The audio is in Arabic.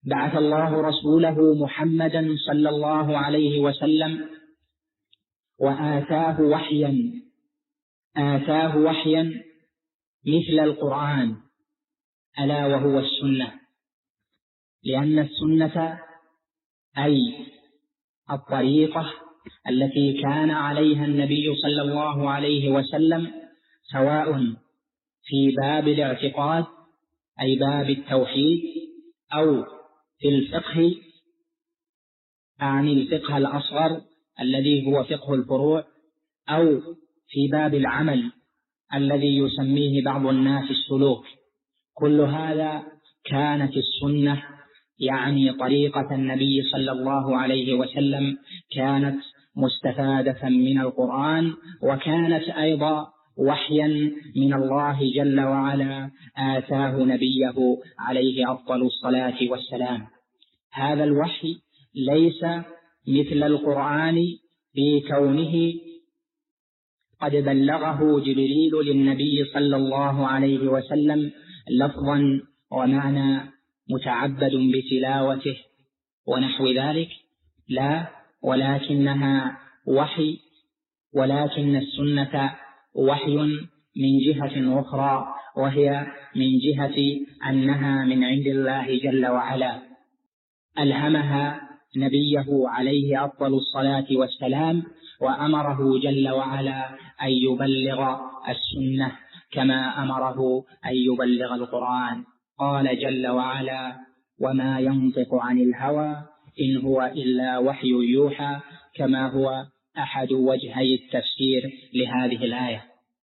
بعث الله رسوله محمدا صلى الله عليه وسلم وآتاه وحيا مثل القرآن، ألا وهو السنة، لأن السنة أي الطريقة التي كان عليها النبي صلى الله عليه وسلم، سواء في باب الاعتقاد أي باب التوحيد، أو في الفقه الفقه الأصغر الذي هو فقه الفروع، أو في باب العمل الذي يسميه بعض الناس السلوك. كل هذا كانت السنة يعني طريقة النبي صلى الله عليه وسلم كانت مستفادة من القرآن، وكانت أيضا وحيا من الله جل وعلا آتاه نبيه عليه أفضل الصلاة والسلام. هذا الوحي ليس مثل القرآن في كونه قد بلغه جبريل للنبي صلى الله عليه وسلم لفظا ومعنى متعبد بتلاوته ونحو ذلك، لا، ولكنها وحي، ولكن السنة وحي من جهة أخرى، وهي من جهة أنها من عند الله جل وعلا، ألهمها نبيه عليه أفضل الصلاة والسلام، وأمره جل وعلا أن يبلغ السنة كما أمره أن يبلغ القرآن. قال جل وعلا: وما ينطق عن الهوى إن هو إلا وحي يوحى، كما هو أحد وجهي التفسير لهذه الآية.